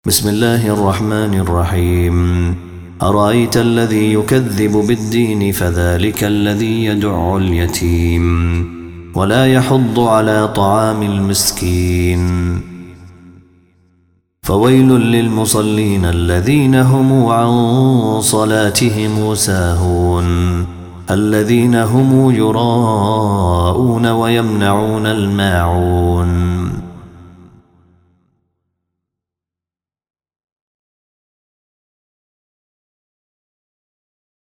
بسم الله الرحمن الرحيم. أرأيت الذي يكذب بالدين فذلك الذي يدع اليتيم ولا يحض على طعام المسكين فويل للمصلين الذين هم عن صلاتهم ساهون الذين هم يراءون ويمنعون الماعون